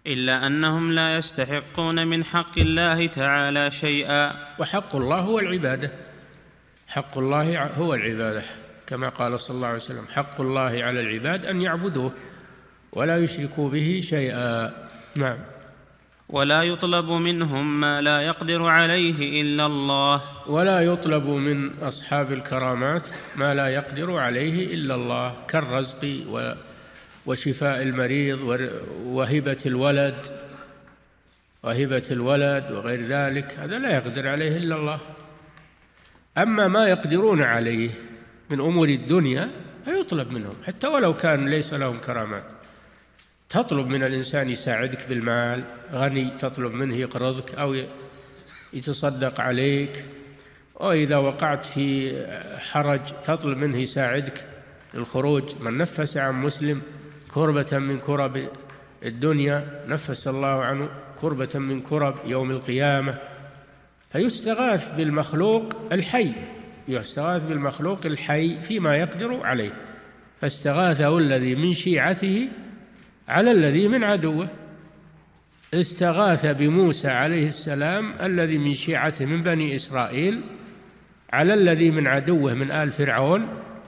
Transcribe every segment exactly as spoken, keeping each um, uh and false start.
إلا أنهم لا يستحقون من حق الله تعالى شيئا. وحق الله هو العبادة، حق الله هو العبادة، كما قال صلى الله عليه وسلم: حق الله على العباد أن يعبدوه ولا يشركوا به شيئا. نعم. ولا يطلب منهم ما لا يقدر عليه إلا الله. ولا يطلب من أصحاب الكرامات ما لا يقدر عليه إلا الله، كالرزق وشفاء المريض وهبة الولد وهبة الولد وغير ذلك، هذا لا يقدر عليه إلا الله. أما ما يقدرون عليه من أمور الدنيا فيطلب منهم، حتى ولو كان ليس لهم كرامات. تطلب من الإنسان يساعدك بالمال، غني تطلب منه يقرضك أو يتصدق عليك، وإذا وقعت في حرج تطلب منه يساعدك للخروج. من نفس عن مسلم كربة من كرب الدنيا نفس الله عنه كربة من كرب يوم القيامة. فيستغاث بالمخلوق الحي، يستغاث بالمخلوق الحي فيما يقدر عليه. فاستغاثه الذي من شيعته على الذي من عدوه. استغاث بموسى عليه السلام الذي من شيعته من بني إسرائيل على الذي من عدوه من آل فرعون،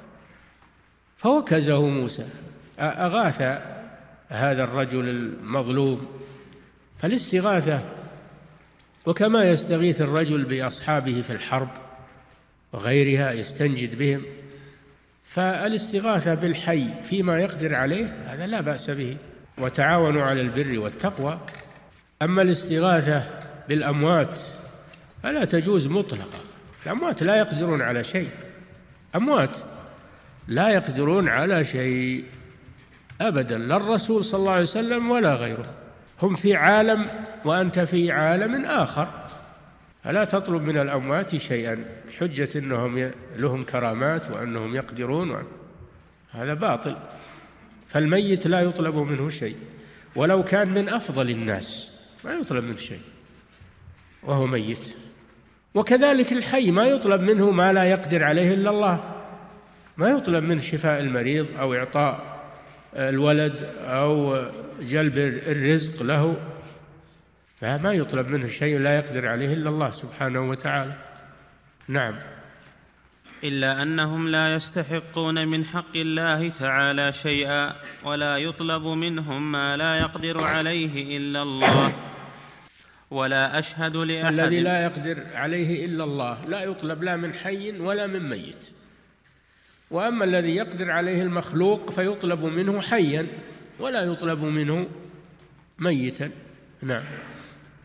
فوكزه موسى، أغاث هذا الرجل المظلوم. فالاستغاثة، وكما يستغيث الرجل بأصحابه في الحرب وغيرها يستنجد بهم، فالاستغاثة بالحي فيما يقدر عليه هذا لا بأس به. وتعاونوا على البر والتقوى. أما الاستغاثة بالأموات فلا تجوز مطلقا. الأموات لا يقدرون على شيء، أموات لا يقدرون على شيء أبدا، لا الرسول صلى الله عليه وسلم ولا غيره. هم في عالم وأنت في عالم آخر، فلا تطلب من الأموات شيئا حجة أنهم لهم كرامات وأنهم يقدرون، هذا باطل. فالميت لا يطلب منه شيء، ولو كان من أفضل الناس ما يطلب منه شيء وهو ميت. وكذلك الحي ما يطلب منه ما لا يقدر عليه إلا الله، ما يطلب منه شفاء المريض أو إعطاء الولد أو جلب الرزق له، فما يطلب منه شيء لا يقدر عليه إلا الله سبحانه وتعالى. نعم. إلا أنهم لا يستحقون من حق الله تعالى شيئا، ولا يطلب منهم ما لا يقدر عليه إلا الله. ولا أشهد لأحد الذي لا يقدر عليه إلا الله لا يطلب لا من حي ولا من ميت. وأما الذي يقدر عليه المخلوق فيطلب منه حيا ولا يطلب منه ميتا. نعم.